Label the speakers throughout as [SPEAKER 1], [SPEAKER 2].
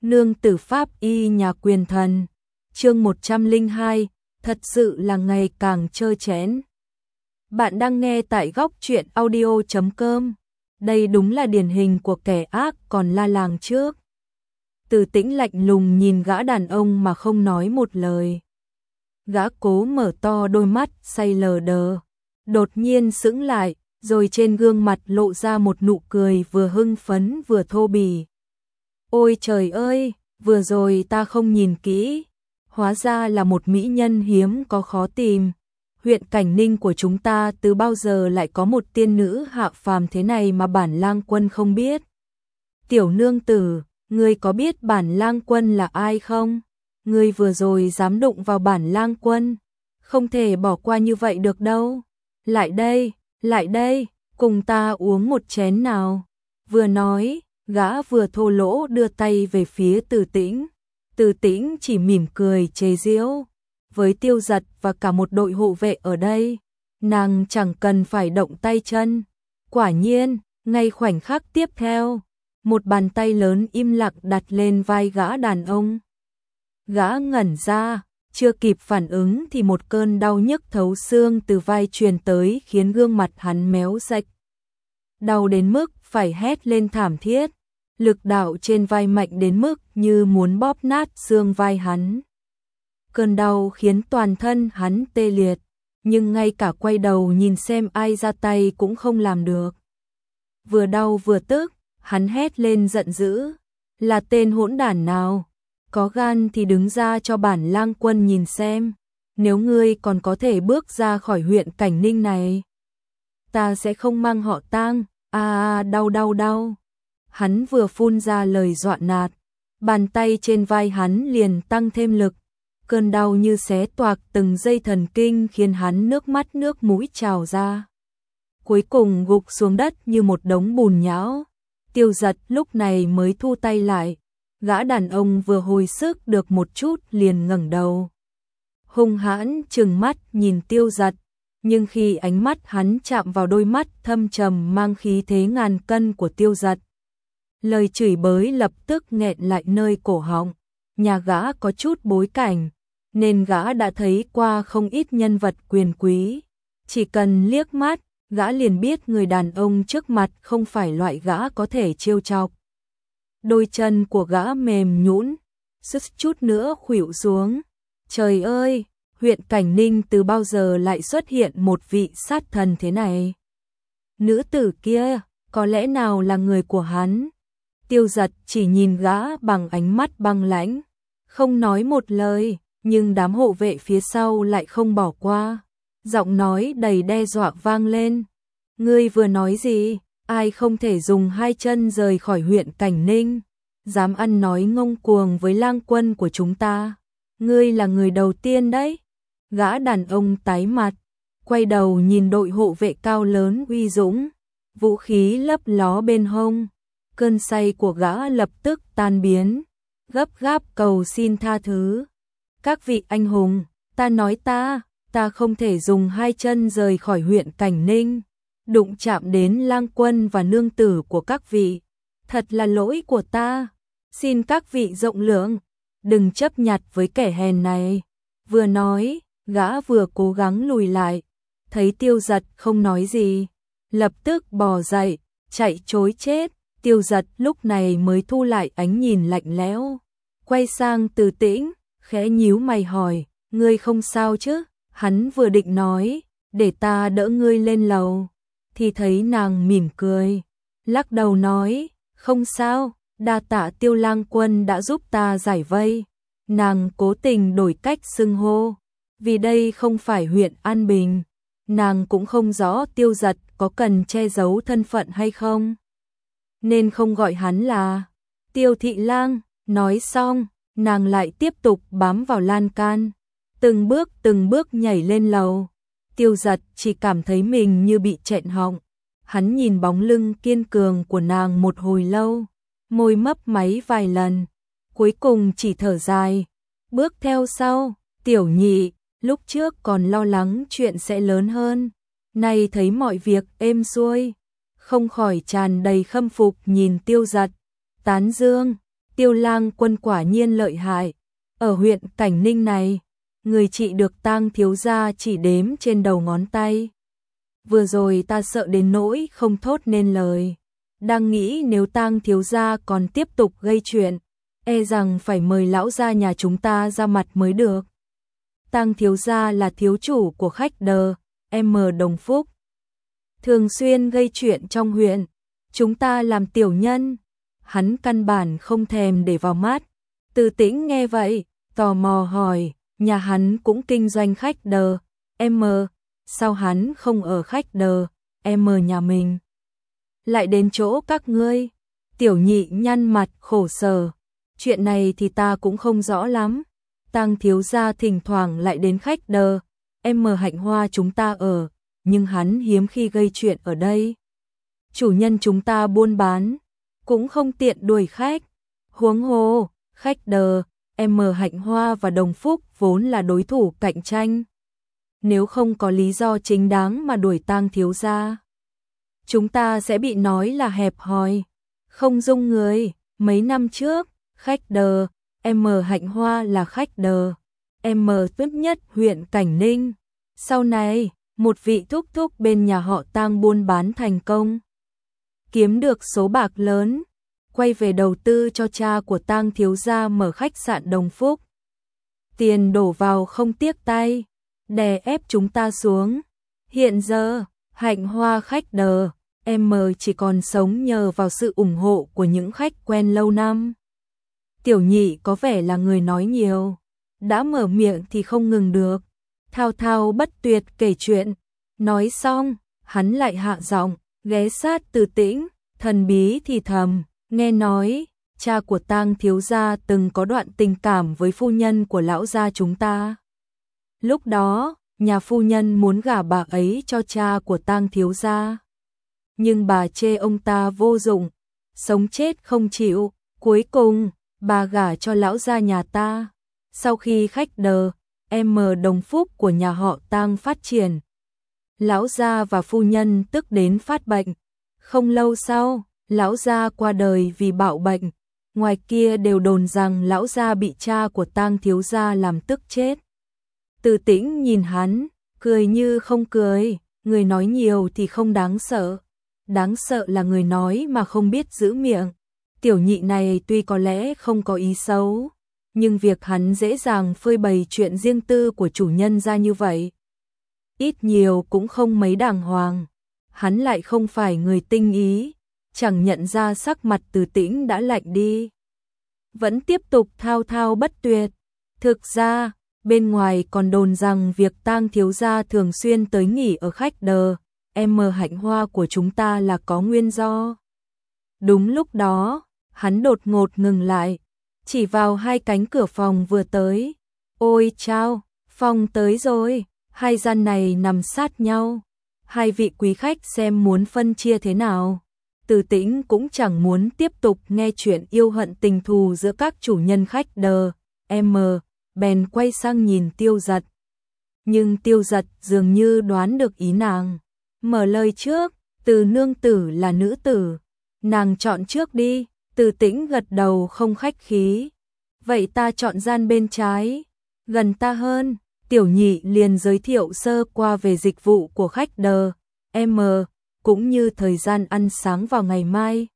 [SPEAKER 1] Nương tử pháp y nhà quyền thần. Chương 102, thật sự là ngày càng trơ trẽn. Bạn đang nghe tại góc truyện audio.com. Đây đúng là điển hình của kẻ ác còn la làng trước. Từ Tĩnh lạnh lùng nhìn gã đàn ông mà không nói một lời. Gã cố mở to đôi mắt say lờ đờ, đột nhiên sững lại, rồi trên gương mặt lộ ra một nụ cười vừa hưng phấn vừa thô bỉ. Ôi trời ơi, vừa rồi ta không nhìn kỹ, hóa ra là một mỹ nhân hiếm có khó tìm. Huyện Cảnh Ninh của chúng ta từ bao giờ lại có một tiên nữ hạ phàm thế này mà bản lang quân không biết? Tiểu nương tử, ngươi có biết bản lang quân là ai không? Ngươi vừa rồi dám đụng vào bản lang quân, không thể bỏ qua như vậy được đâu. Lại đây, cùng ta uống một chén nào. Vừa nói, gã vừa thô lỗ đưa tay về phía Từ Tĩnh. Từ Tĩnh chỉ mỉm cười chế giễu. Với Tiêu Giật và cả một đội hộ vệ ở đây, nàng chẳng cần phải động tay chân. Quả nhiên, ngay khoảnh khắc tiếp theo, một bàn tay lớn im lặng đặt lên vai gã đàn ông. Gã ngẩn ra, chưa kịp phản ứng thì một cơn đau nhức thấu xương từ vai truyền tới khiến gương mặt hắn méo sạch. Đau đến mức phải hét lên thảm thiết, lực đạo trên vai mạnh đến mức như muốn bóp nát xương vai hắn. Cơn đau khiến toàn thân hắn tê liệt, nhưng ngay cả quay đầu nhìn xem ai ra tay cũng không làm được. Vừa đau vừa tức, hắn hét lên giận dữ, là tên hỗn đản nào? Có gan thì đứng ra cho bản lang quân nhìn xem, nếu ngươi còn có thể bước ra khỏi huyện Cảnh Ninh này, ta sẽ không mang họ tang. Đau. Hắn vừa phun ra lời dọa nạt, bàn tay trên vai hắn liền tăng thêm lực, cơn đau như xé toạc từng dây thần kinh khiến hắn nước mắt nước mũi trào ra. Cuối cùng gục xuống đất như một đống bùn nhão. Tiêu Giật lúc này mới thu tay lại. Gã đàn ông vừa hồi sức được một chút liền ngẩng đầu, hung hãn trừng mắt nhìn Tiêu Giật, nhưng khi ánh mắt hắn chạm vào đôi mắt thâm trầm mang khí thế ngàn cân của Tiêu Giật, lời chửi bới lập tức nghẹn lại nơi cổ họng. Nhà gã có chút bối cảnh, nên gã đã thấy qua không ít nhân vật quyền quý, chỉ cần liếc mắt, gã liền biết người đàn ông trước mặt không phải loại gã có thể trêu chọc. Đôi chân của gã mềm nhũn, suýt chút nữa khuỵu xuống. Trời ơi, huyện Cảnh Ninh từ bao giờ lại xuất hiện một vị sát thần thế này? Nữ tử kia, có lẽ nào là người của hắn? Tiêu Giật chỉ nhìn gã bằng ánh mắt băng lãnh, không nói một lời, nhưng đám hộ vệ phía sau lại không bỏ qua. Giọng nói đầy đe dọa vang lên. Ngươi vừa nói gì? Ai không thể dùng hai chân rời khỏi huyện Cảnh Ninh, dám ăn nói ngông cuồng với lang quân của chúng ta. Ngươi là người đầu tiên đấy. Gã đàn ông tái mặt, quay đầu nhìn đội hộ vệ cao lớn uy dũng, vũ khí lấp ló bên hông. Cơn say của gã lập tức tan biến, gấp gáp cầu xin tha thứ. Các vị anh hùng, ta nói ta không thể dùng hai chân rời khỏi huyện Cảnh Ninh, đụng chạm đến lang quân và nương tử của các vị, thật là lỗi của ta, xin các vị rộng lượng, đừng chấp nhặt với kẻ hèn này. Vừa nói, gã vừa cố gắng lùi lại, thấy Tiêu Giật không nói gì, lập tức bò dậy, chạy trối chết. Tiêu Giật lúc này mới thu lại ánh nhìn lạnh lẽo, quay sang Từ Tĩnh, khẽ nhíu mày hỏi, ngươi không sao chứ? Hắn vừa định nói, để ta đỡ ngươi lên lầu, thì thấy nàng mỉm cười, lắc đầu nói, không sao, đa tạ Tiêu lang quân đã giúp ta giải vây. Nàng cố tình đổi cách xưng hô, vì đây không phải huyện An Bình. Nàng cũng không rõ Tiêu Giật có cần che giấu thân phận hay không, nên không gọi hắn là Tiêu thị lang. Nói xong, nàng lại tiếp tục bám vào lan can, từng bước nhảy lên lầu. Tiêu Giật chỉ cảm thấy mình như bị chẹn họng. Hắn nhìn bóng lưng kiên cường của nàng một hồi lâu, môi mấp máy vài lần, cuối cùng chỉ thở dài. Bước theo sau, Tiểu Nhị, lúc trước còn lo lắng chuyện sẽ lớn hơn, nay thấy mọi việc êm xuôi, không khỏi tràn đầy khâm phục nhìn Tiêu Giật, tán dương. Tiêu Lang Quân quả nhiên lợi hại. Ở huyện Cảnh Ninh này, người trị được Tang thiếu gia chỉ đếm trên đầu ngón tay. Vừa rồi ta sợ đến nỗi không thốt nên lời. Đang nghĩ nếu Tang thiếu gia còn tiếp tục gây chuyện, e rằng phải mời lão gia nhà chúng ta ra mặt mới được. Tang thiếu gia là thiếu chủ của khách đờ, M Đồng Phúc. Thường xuyên gây chuyện trong huyện, chúng ta làm tiểu nhân, hắn căn bản không thèm để vào mắt. Từ Tĩnh nghe vậy, tò mò hỏi, nhà hắn cũng kinh doanh khách đờ, M, sao hắn không ở khách đờ, M nhà mình? Lại đến chỗ các ngươi. Tiểu Nhị nhăn mặt khổ sở, chuyện này thì ta cũng không rõ lắm. Tang thiếu gia thỉnh thoảng lại đến khách đờ, M Hạnh Hoa chúng ta ở, nhưng hắn hiếm khi gây chuyện ở đây. Chủ nhân chúng ta buôn bán, cũng không tiện đuổi khách. Huống hồ, khách đờ, M Hạnh Hoa và Đồng Phúc vốn là đối thủ cạnh tranh. Nếu không có lý do chính đáng mà đuổi Tang thiếu gia, chúng ta sẽ bị nói là hẹp hòi, không dung người. Mấy năm trước, khách đờ, M Hạnh Hoa là khách đờ, M tốt nhất huyện Cảnh Ninh. Sau này, một vị thúc thúc bên nhà họ Tang buôn bán thành công, kiếm được số bạc lớn, quay về đầu tư cho cha của Tang thiếu gia mở khách sạn Đồng Phúc. Tiền đổ vào không tiếc tay, đè ép chúng ta xuống. Hiện giờ, Hạnh Hoa khách đờ, M chỉ còn sống nhờ vào sự ủng hộ của những khách quen lâu năm. Tiểu Nhị có vẻ là người nói nhiều, đã mở miệng thì không ngừng được, thao thao bất tuyệt kể chuyện. Nói xong, hắn lại hạ giọng, ghé sát Từ Tĩnh, thần bí thì thầm, nghe nói, cha của Tang thiếu gia từng có đoạn tình cảm với phu nhân của lão gia chúng ta. Lúc đó, nhà phu nhân muốn gả bà ấy cho cha của Tang thiếu gia, nhưng bà chê ông ta vô dụng, sống chết không chịu, cuối cùng bà gả cho lão gia nhà ta. Sau khi khách đờ, M Đồng Phúc của nhà họ Tang phát triển, lão gia và phu nhân tức đến phát bệnh. Không lâu sau, lão gia qua đời vì bạo bệnh. Ngoài kia đều đồn rằng lão gia bị cha của Tang thiếu gia làm tức chết. Từ Tĩnh nhìn hắn, cười như không cười, người nói nhiều thì không đáng sợ. Đáng sợ là người nói mà không biết giữ miệng. Tiểu Nhị này tuy có lẽ không có ý xấu, nhưng việc hắn dễ dàng phơi bày chuyện riêng tư của chủ nhân ra như vậy, ít nhiều cũng không mấy đàng hoàng. Hắn lại không phải người tinh ý, chẳng nhận ra sắc mặt Từ Tĩnh đã lạnh đi, vẫn tiếp tục thao thao bất tuyệt. Thực ra, bên ngoài còn đồn rằng việc Tang thiếu gia thường xuyên tới nghỉ ở khách đờ, M Hạnh Hoa của chúng ta là có nguyên do. Đúng lúc đó, hắn đột ngột ngừng lại, chỉ vào hai cánh cửa phòng vừa tới. Ôi chao, phòng tới rồi, hai gian này nằm sát nhau. Hai vị quý khách xem muốn phân chia thế nào. Từ Tĩnh cũng chẳng muốn tiếp tục nghe chuyện yêu hận tình thù giữa các chủ nhân khách đờ, M, bèn quay sang nhìn Tiêu Dật. Nhưng Tiêu Dật dường như đoán được ý nàng, mở lời trước, Từ nương tử là nữ tử, nàng chọn trước đi. Từ Tĩnh gật đầu không khách khí. Vậy ta chọn gian bên trái, gần ta hơn. Tiểu Nhị liền giới thiệu sơ qua về dịch vụ của khách đờ, M, cũng như thời gian ăn sáng vào ngày mai.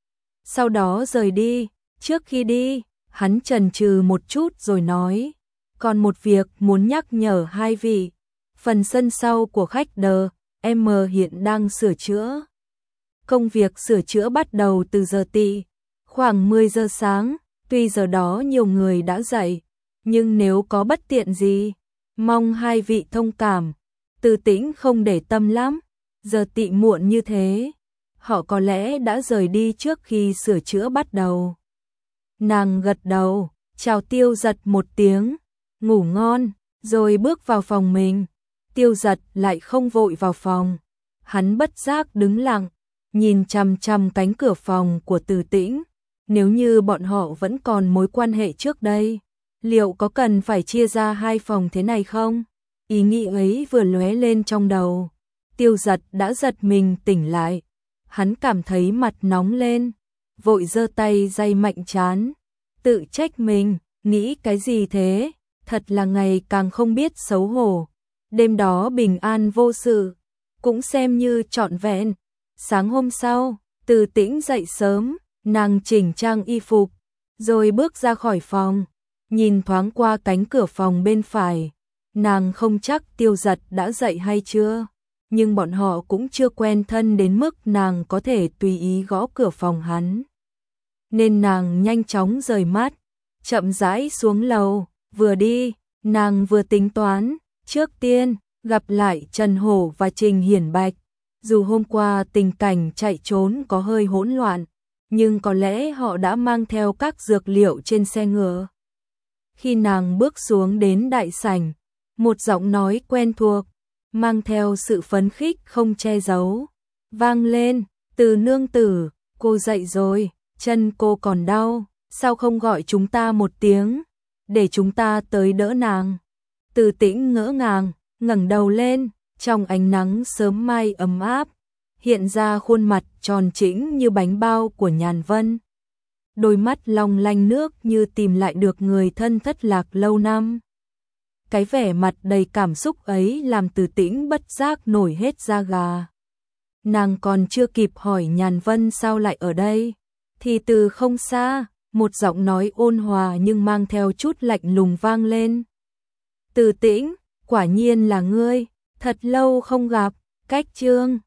[SPEAKER 1] Sau đó rời đi. Trước khi đi, hắn chần chừ một chút rồi nói, còn một việc muốn nhắc nhở hai vị. Phần sân sau của khách đờ, M hiện đang sửa chữa. Công việc sửa chữa bắt đầu từ giờ tỵ, khoảng 10 giờ sáng. Tuy giờ đó nhiều người đã dậy, nhưng nếu có bất tiện gì, mong hai vị thông cảm. Từ Tĩnh không để tâm lắm, giờ tỵ muộn như thế, họ có lẽ đã rời đi trước khi sửa chữa bắt đầu. Nàng gật đầu, chào Tiêu Dật một tiếng, ngủ ngon, rồi bước vào phòng mình. Tiêu Dật lại không vội vào phòng, hắn bất giác đứng lặng, nhìn chằm chằm cánh cửa phòng của Từ Tĩnh. Nếu như bọn họ vẫn còn mối quan hệ trước đây, liệu có cần phải chia ra hai phòng thế này không? Ý nghĩ ấy vừa lóe lên trong đầu, Tiêu Dật đã giật mình tỉnh lại. Hắn cảm thấy mặt nóng lên, vội giơ tay day mạnh trán, tự trách mình, nghĩ cái gì thế, thật là ngày càng không biết xấu hổ. Đêm đó bình an vô sự, cũng xem như trọn vẹn. Sáng hôm sau, Từ Tĩnh dậy sớm, nàng chỉnh trang y phục, rồi bước ra khỏi phòng, nhìn thoáng qua cánh cửa phòng bên phải. Nàng không chắc Tiêu Giật đã dậy hay chưa, nhưng bọn họ cũng chưa quen thân đến mức nàng có thể tùy ý gõ cửa phòng hắn. Nên nàng nhanh chóng rời mắt, chậm rãi xuống lầu, vừa đi, nàng vừa tính toán, trước tiên, gặp lại Trần Hổ và Trình Hiển Bạch. Dù hôm qua tình cảnh chạy trốn có hơi hỗn loạn, nhưng có lẽ họ đã mang theo các dược liệu trên xe ngựa. Khi nàng bước xuống đến đại sảnh, một giọng nói quen thuộc, mang theo sự phấn khích không che giấu, vang lên, Từ nương tử, cô dậy rồi, chân cô còn đau, sao không gọi chúng ta một tiếng, để chúng ta tới đỡ nàng. Từ Tĩnh ngỡ ngàng, ngẩng đầu lên, trong ánh nắng sớm mai ấm áp, hiện ra khuôn mặt tròn trĩnh như bánh bao của Nhàn Vân. Đôi mắt long lanh nước như tìm lại được người thân thất lạc lâu năm. Cái vẻ mặt đầy cảm xúc ấy làm Từ Tĩnh bất giác nổi hết da gà. Nàng còn chưa kịp hỏi Nhàn Vân sao lại ở đây, thì từ không xa, một giọng nói ôn hòa nhưng mang theo chút lạnh lùng vang lên. Từ Tĩnh, quả nhiên là ngươi, thật lâu không gặp, cách Trương